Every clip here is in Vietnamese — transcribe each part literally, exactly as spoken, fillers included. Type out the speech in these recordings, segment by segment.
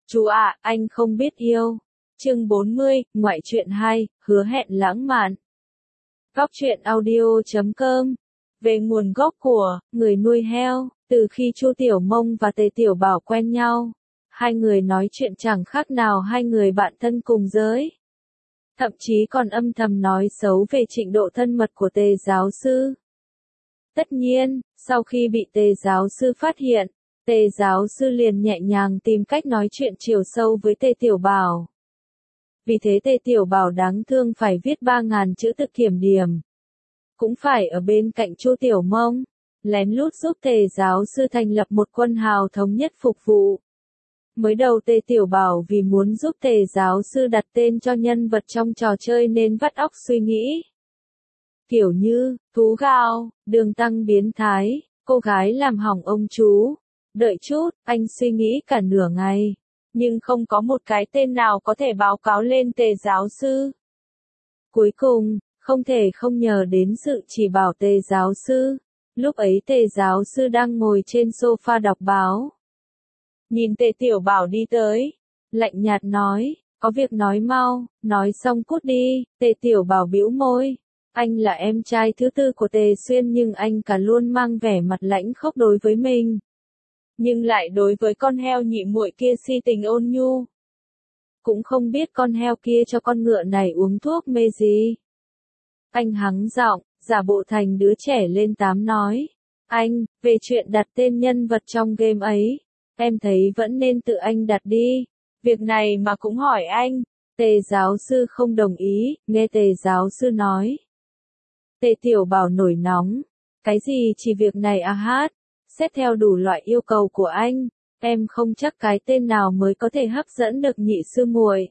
Chú ạ, anh không biết yêu. Chương bốn mươi, ngoại truyện hai, hứa hẹn lãng mạn. Góc truyện audio chấm com. Về nguồn gốc của người nuôi heo, từ khi Chu Tiểu Mông và Tề Tiểu Bảo quen nhau, hai người nói chuyện chẳng khác nào hai người bạn thân cùng giới. Thậm chí còn âm thầm nói xấu về trình độ thân mật của Tề giáo sư. Tất nhiên, sau khi bị Tề giáo sư phát hiện, Tề giáo sư liền nhẹ nhàng tìm cách nói chuyện chiều sâu với Tề Tiểu Bảo. Vì thế Tề Tiểu Bảo đáng thương phải viết ba ngàn chữ tự kiểm điểm. Cũng phải ở bên cạnh Chu Tiểu Mông, lén lút giúp Tề giáo sư thành lập một quân hào thống nhất phục vụ. Mới đầu Tề Tiểu Bảo vì muốn giúp Tề giáo sư đặt tên cho nhân vật trong trò chơi nên vắt óc suy nghĩ. Kiểu như, thú gao, đường tăng biến thái, cô gái làm hỏng ông chú. Đợi chút, anh suy nghĩ cả nửa ngày, nhưng không có một cái tên nào có thể báo cáo lên Tề giáo sư. Cuối cùng, không thể không nhờ đến sự chỉ bảo Tề giáo sư. Lúc ấy Tề giáo sư đang ngồi trên sofa đọc báo. Nhìn Tề Tiểu Bảo đi tới, lạnh nhạt nói, có việc nói mau, nói xong cút đi. Tề Tiểu Bảo bĩu môi. Anh là em trai thứ tư của Tề Xuyên nhưng anh cả luôn mang vẻ mặt lãnh khốc đối với mình. Nhưng lại đối với con heo nhị muội kia si tình ôn nhu. Cũng không biết con heo kia cho con ngựa này uống thuốc mê gì. Anh hắng giọng, giả bộ thành đứa trẻ lên tám nói. Anh, về chuyện đặt tên nhân vật trong game ấy, em thấy vẫn nên tự anh đặt đi. Việc này mà cũng hỏi anh. Tề giáo sư không đồng ý, nghe Tề giáo sư nói. Tề Tiểu Bảo nổi nóng. Cái gì chỉ việc này à hát? Xét theo đủ loại yêu cầu của anh, em không chắc cái tên nào mới có thể hấp dẫn được nhị sư muội.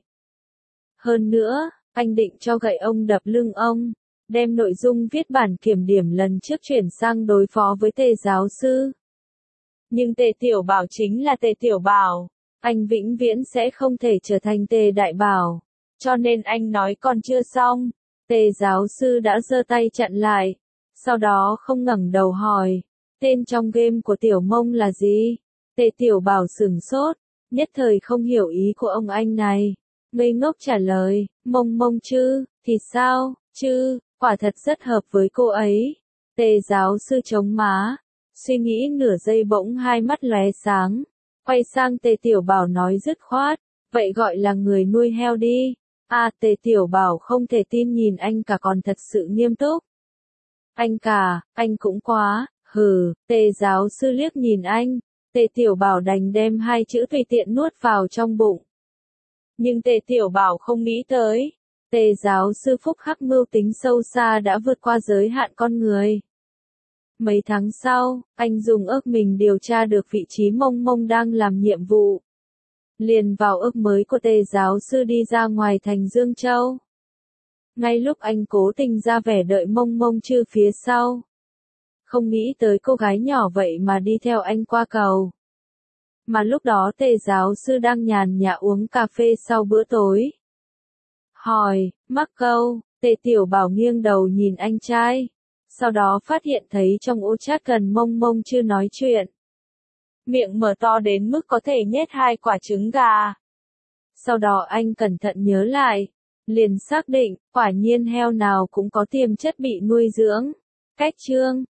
Hơn nữa, anh định cho gậy ông đập lưng ông, đem nội dung viết bản kiểm điểm lần trước chuyển sang đối phó với Tề giáo sư. Nhưng Tề Tiểu Bảo chính là Tề Tiểu Bảo, anh vĩnh viễn sẽ không thể trở thành Tề Đại Bảo, cho nên anh nói còn chưa xong, Tề giáo sư đã giơ tay chặn lại, sau đó không ngẩng đầu hỏi. Tên trong game của Tiểu Mông là gì? Tề Tiểu Bảo sửng sốt, nhất thời không hiểu ý của ông anh này. Ngây ngốc trả lời, Mông Mông chứ, thì sao, chứ, quả thật rất hợp với cô ấy. Tề giáo sư chống má, suy nghĩ nửa giây bỗng hai mắt lóe sáng, quay sang Tề Tiểu Bảo nói dứt khoát, vậy gọi là người nuôi heo đi. À, Tề Tiểu Bảo không thể tin nhìn anh cả còn thật sự nghiêm túc. Anh cả, anh cũng quá. Hừ, Tề giáo sư liếc nhìn anh, Tề Tiểu Bảo đành đem hai chữ tùy tiện nuốt vào trong bụng. Nhưng Tề Tiểu Bảo không nghĩ tới, Tề giáo sư phúc hắc mưu tính sâu xa đã vượt qua giới hạn con người. Mấy tháng sau, anh dùng ước mình điều tra được vị trí Mông Mông đang làm nhiệm vụ. Liền vào ước mới của Tề giáo sư đi ra ngoài thành Dương Châu. Ngay lúc anh cố tình ra vẻ đợi Mông Mông Chư phía sau. Không nghĩ tới cô gái nhỏ vậy mà đi theo anh qua cầu. Mà lúc đó Tề giáo sư đang nhàn nhã uống cà phê sau bữa tối. Hỏi, mắc câu, Tề Tiểu Bảo nghiêng đầu nhìn anh trai. Sau đó phát hiện thấy trong ô chat gần Mông Mông chưa nói chuyện. Miệng mở to đến mức có thể nhét hai quả trứng gà. Sau đó anh cẩn thận nhớ lại. Liền xác định, quả nhiên heo nào cũng có tiềm chất bị nuôi dưỡng. Cách chương.